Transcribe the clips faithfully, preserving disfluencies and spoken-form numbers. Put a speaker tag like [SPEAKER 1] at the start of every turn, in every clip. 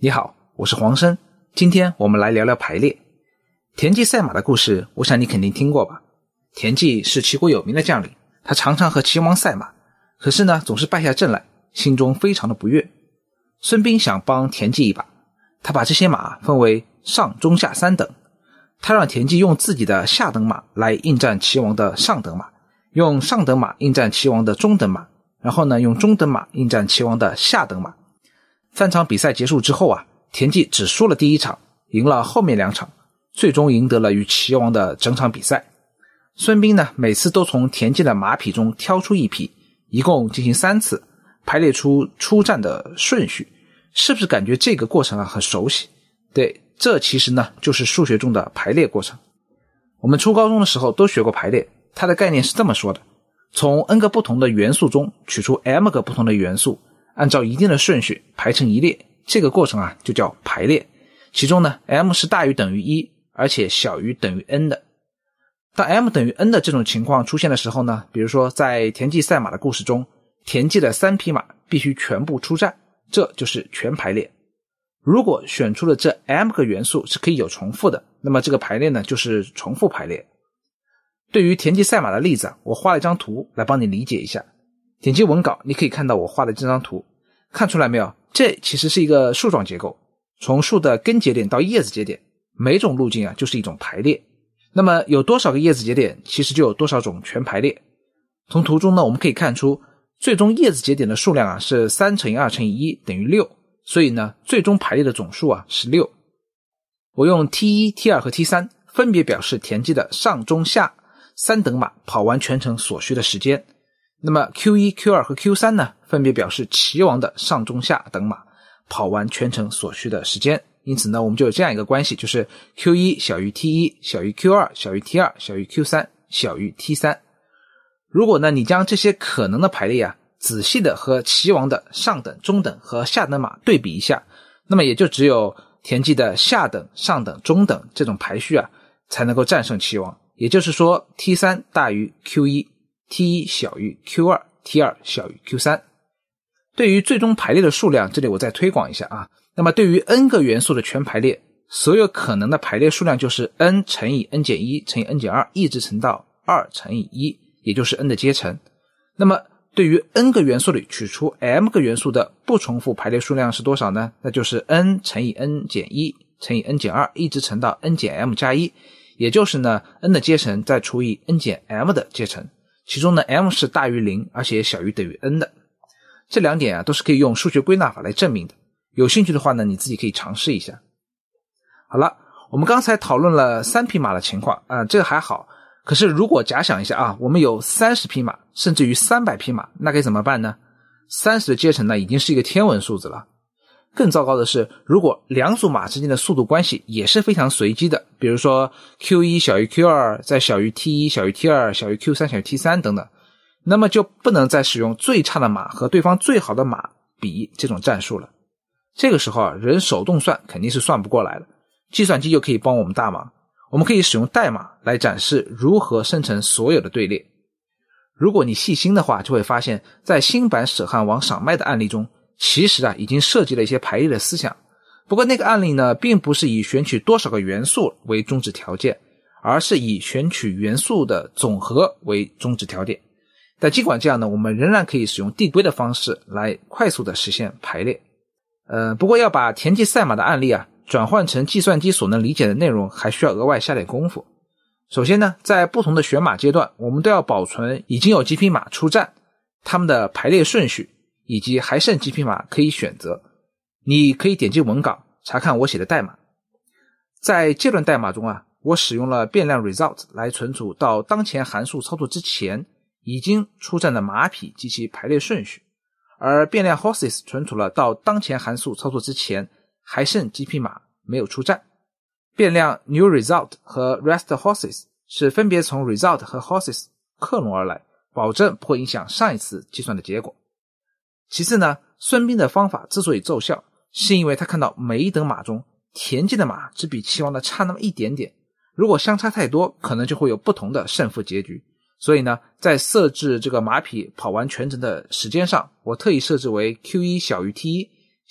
[SPEAKER 1] 你好，我是黄生，今天我们来聊聊排列。田忌赛马的故事，我想你肯定听过吧。田忌是齐国有名的将领，他常常和齐王赛马，可是呢，总是败下阵来，心中非常的不悦。孙膑想帮田忌一把，他把这些马分为上中下三等，他让田忌用自己的下等马来应战齐王的上等马，用上等马应战齐王的中等马，然后呢，用中等马应战齐王的下等马。三场比赛结束之后啊，田忌只输了第一场，赢了后面两场，最终赢得了与齐王的整场比赛。孙膑呢，每次都从田忌的马匹中挑出一匹，一共进行三次，排列出出战的顺序。是不是感觉这个过程啊很熟悉？对，这其实呢就是数学中的排列过程。我们初高中的时候都学过排列，它的概念是这么说的：从 n 个不同的元素中取出 m 个不同的元素，按照一定的顺序排成一列，这个过程啊就叫排列。其中呢 m 是大于等于一，而且小于等于 n 的。当 m 等于 n 的这种情况出现的时候呢，比如说在田忌赛马的故事中，田忌的三匹马必须全部出战，这就是全排列。如果选出了这 m 个元素是可以有重复的，那么这个排列呢就是重复排列。对于田忌赛马的例子啊，我画了一张图来帮你理解一下。点击文稿你可以看到我画的这张图，看出来没有？这其实是一个树状结构，从树的根节点到叶子节点，每种路径啊就是一种排列。那么有多少个叶子节点，其实就有多少种全排列。从图中呢，我们可以看出最终叶子节点的数量啊是三乘以二乘以一等于六，所以呢最终排列的总数啊是六。我用 T 一 T 二 和 T 三 分别表示田忌的上中下三等马跑完全程所需的时间。那么 Q 一 Q 二 和 Q 三 呢，分别表示齐王的上中下等马跑完全程所需的时间。因此呢，我们就有这样一个关系，就是 Q 一 小于 T 一 小于 Q 二 小于 T 二 小于 Q 三 小于 T 三。如果呢你将这些可能的排列啊仔细的和齐王的上等、中等和下等马对比一下，那么也就只有田忌的下等、上等、中等这种排序啊才能够战胜齐王。也就是说 T 三 大于 Q 一， T 一 小于 Q 二， T 二 小于 Q 三。 对于最终排列的数量，这里我再推广一下啊。那么对于 n 个元素的全排列，所有可能的排列数量就是 n 乘以 n 减一乘以 n 减二，一直乘到二乘以一，也就是 n 的阶乘。那么对于 n 个元素里取出 m 个元素的不重复排列数量是多少呢？那就是 n 乘以 n 减一乘以 n 减二，一直乘到 n 减 m 加一，也就是呢 n 的阶乘再除以 n 减 m 的阶乘，其中呢 m 是大于零，而且小于等于 n 的。这两点啊都是可以用数学归纳法来证明的，有兴趣的话呢你自己可以尝试一下。好了，我们刚才讨论了三匹马的情况啊、呃，这个还好。可是如果假想一下啊，我们有三十匹马，甚至于三百匹马，那该怎么办呢？三十的阶乘呢已经是一个天文数字了。更糟糕的是，如果两组马之间的速度关系也是非常随机的，比如说 Q 一 小于 Q 二 再小于 T 一 小于 T 二 小于 Q 三 小于 T 三 等等，那么就不能再使用最差的马和对方最好的马比这种战术了。这个时候啊，人手动算肯定是算不过来了，计算机就可以帮我们大忙。我们可以使用代码来展示如何生成所有的队列。如果你细心的话，就会发现在新版舍汉王赏麦的案例中，其实啊已经涉及了一些排列的思想。不过那个案例呢，并不是以选取多少个元素为终止条件，而是以选取元素的总和为终止条件。但尽管这样呢，我们仍然可以使用递归的方式来快速的实现排列。呃，不过要把田忌赛马的案例啊转换成计算机所能理解的内容，还需要额外下点功夫。首先呢，在不同的选马阶段，我们都要保存已经有几匹马出战，它们的排列顺序，以及还剩几匹马可以选择。你可以点击文稿查看我写的代码。在这段代码中啊，我使用了变量 result 来存储到当前函数操作之前已经出战的马匹及其排列顺序，而变量 horses 存储了到当前函数操作之前还剩几匹马没有出战。变量 new result 和 rest horses 是分别从 result 和 horses 克隆而来，保证不会影响上一次计算的结果。其次呢，孙膑的方法之所以奏效，是因为他看到每一等马中田忌的马只比齐王的差那么一点点，如果相差太多，可能就会有不同的胜负结局。所以呢，在设置这个马匹跑完全程的时间上，我特意设置为 Q 一 小于 T 一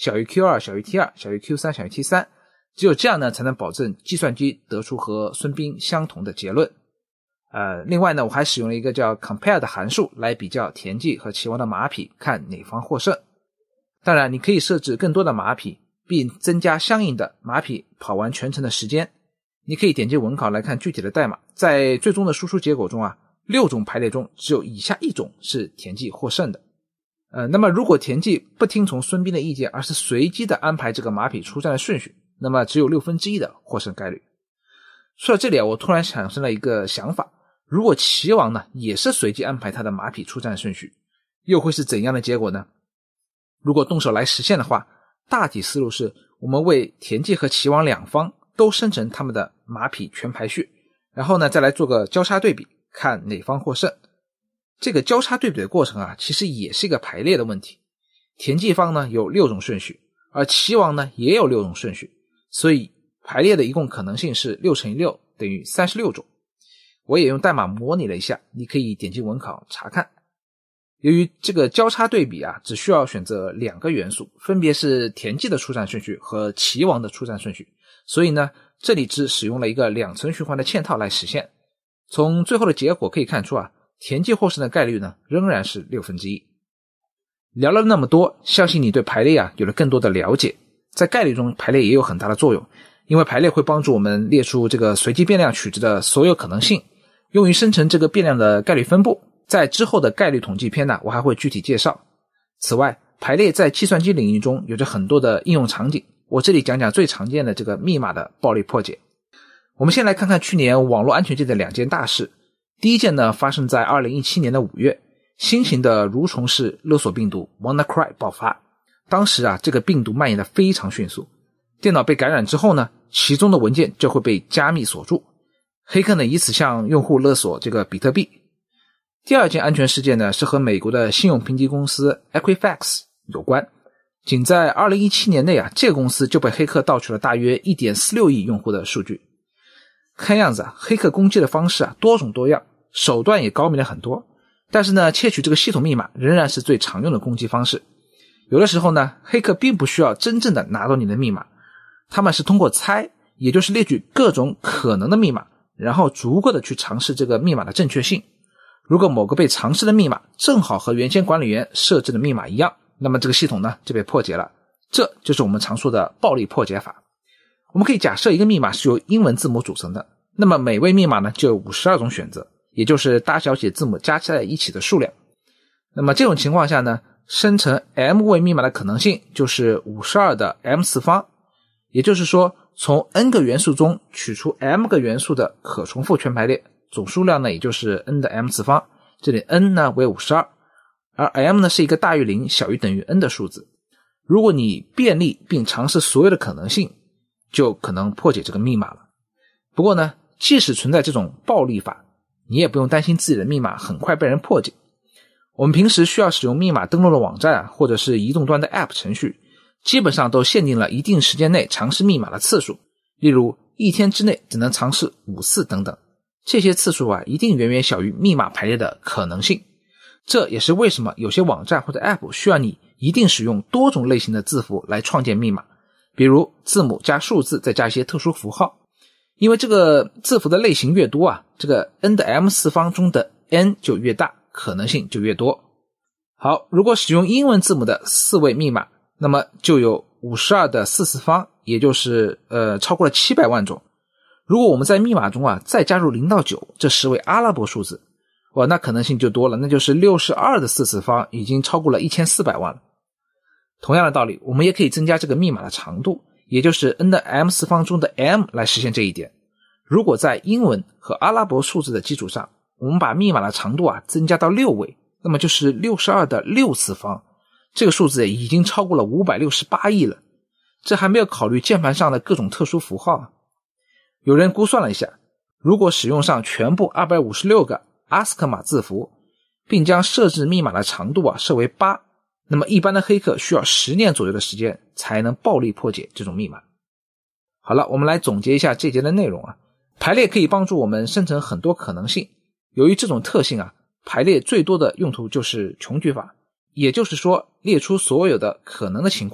[SPEAKER 1] 小于 Q 二 小于 T 二 小于 Q 三 小于 T 三， 只有这样呢才能保证计算机得出和孙膑相同的结论。呃，另外呢，我还使用了一个叫 compare 的函数来比较田忌和齐王的马匹，看哪方获胜。当然你可以设置更多的马匹，并增加相应的马匹跑完全程的时间。你可以点击文稿来看具体的代码。在最终的输出结果中啊，六种排列中只有以下一种是田忌获胜的。呃，那么如果田忌不听从孙膑的意见，而是随机的安排这个马匹出战的顺序，那么只有六分之一的获胜概率。说到这里啊，我突然产生了一个想法，如果齐王呢也是随机安排他的马匹出战顺序，又会是怎样的结果呢？如果动手来实现的话，大体思路是我们为田忌和齐王两方都生成他们的马匹全排序，然后呢再来做个交叉对比，看哪方获胜。这个交叉对比的过程啊，其实也是一个排列的问题。田忌方呢有六种顺序，而齐王呢也有六种顺序，所以排列的一共可能性是六乘以六等于三十六种。我也用代码模拟了一下，你可以点击文稿查看。由于这个交叉对比啊，只需要选择两个元素，分别是田忌的出战顺序和齐王的出战顺序，所以呢，这里只使用了一个两层循环的嵌套来实现。从最后的结果可以看出啊，田忌获胜的概率呢仍然是六分之一。聊了那么多，相信你对排列啊有了更多的了解。在概率中，排列也有很大的作用，因为排列会帮助我们列出这个随机变量取值的所有可能性，用于生成这个变量的概率分布。在之后的概率统计篇呢，我还会具体介绍。此外，排列在计算机领域中有着很多的应用场景，我这里讲讲最常见的这个密码的暴力破解。我们先来看看去年网络安全界的两件大事。第一件呢，发生在二零一七年的五月，新型的蠕虫式勒索病毒 WannaCry 爆发。当时啊，这个病毒蔓延得非常迅速，电脑被感染之后呢，其中的文件就会被加密锁住，黑客呢以此向用户勒索这个比特币。第二件安全事件呢，是和美国的信用评级公司 Equifax 有关。仅在二零一七年内啊，这个公司就被黑客盗取了大约 一点四六亿用户的数据。看样子啊，黑客攻击的方式啊多种多样，手段也高明了很多。但是呢，窃取这个系统密码仍然是最常用的攻击方式。有的时候呢，黑客并不需要真正的拿到你的密码，他们是通过猜，也就是列举各种可能的密码，然后逐个的去尝试这个密码的正确性。如果某个被尝试的密码正好和原先管理员设置的密码一样，那么这个系统呢就被破解了。这就是我们常说的暴力破解法。我们可以假设一个密码是由英文字母组成的，那么每位密码呢就有五十二种选择，也就是大小写字母加在一起的数量。那么这种情况下呢，生成 M 位密码的可能性就是五十二的 M 次方，也就是说从 N 个元素中取出 M 个元素的可重复全排列，总数量呢也就是 N 的 M 次方，这里 N 呢为五十二，而 M 呢是一个大于零小于等于 N 的数字。如果你便利并尝试所有的可能性，就可能破解这个密码了。不过呢，即使存在这种暴力法，你也不用担心自己的密码很快被人破解。我们平时需要使用密码登录的网站啊，或者是移动端的 App 程序，基本上都限定了一定时间内尝试密码的次数，例如一天之内只能尝试五次等等。这些次数啊，一定远远小于密码排列的可能性。这也是为什么有些网站或者 App 需要你一定使用多种类型的字符来创建密码，比如字母加数字再加一些特殊符号。因为这个字符的类型越多啊，这个 N 的 M 次方中的 N 就越大，可能性就越多。好，如果使用英文字母的四位密码，那么就有五十二的四次方，也就是呃超过了七百万种。如果我们在密码中啊再加入零到九这十位阿拉伯数字，哇，那可能性就多了，那就是六十二的四次方，已经超过了一千四百万了。同样的道理，我们也可以增加这个密码的长度，也就是 N 的 M 次方中的 M 来实现这一点。如果在英文和阿拉伯数字的基础上，我们把密码的长度啊增加到六位，那么就是六十二的六次方，这个数字已经超过了五百六十八亿了。这还没有考虑键盘上的各种特殊符号啊。有人估算了一下，如果使用上全部二百五十六个阿斯克码字符，并将设置密码的长度啊设为八，那么一般的黑客需要十年左右的时间才能暴力破解这种密码。好了，我们来总结一下这节的内容啊。排列可以帮助我们生成很多可能性，由于这种特性啊，排列最多的用途就是穷举法，也就是说列出所有的可能的情况，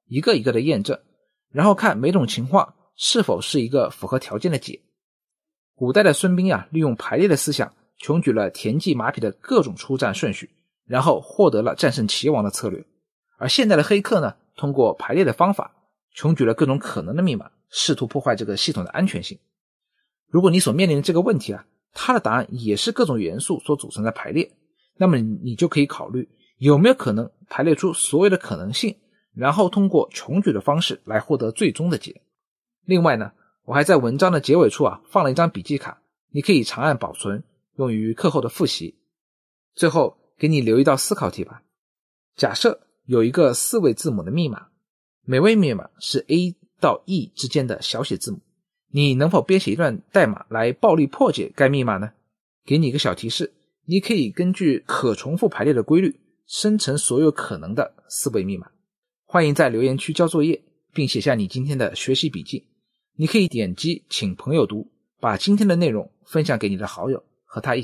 [SPEAKER 1] 一个一个的验证，然后看每种情况是否是一个符合条件的解。古代的孙膑啊，利用排列的思想穷举了田忌马匹的各种出战顺序，然后获得了战胜齐王的策略。而现代的黑客呢，通过排列的方法穷举了各种可能的密码，试图破坏这个系统的安全性。如果你所面临的这个问题啊，它的答案也是各种元素所组成的排列，那么你就可以考虑有没有可能排列出所有的可能性，然后通过穷举的方式来获得最终的解。另外呢，我还在文章的结尾处啊放了一张笔记卡，你可以长按保存，用于课后的复习。最后给你留一道思考题吧。假设有一个四位字母的密码，每位密码是 A 到 E 之间的小写字母，你能否编写一段代码来暴力破解该密码呢？给你一个小提示，你可以根据可重复排列的规律生成所有可能的四位密码。欢迎在留言区交作业，并写下你今天的学习笔记。你可以点击请朋友读，把今天的内容分享给你的好友，和他一起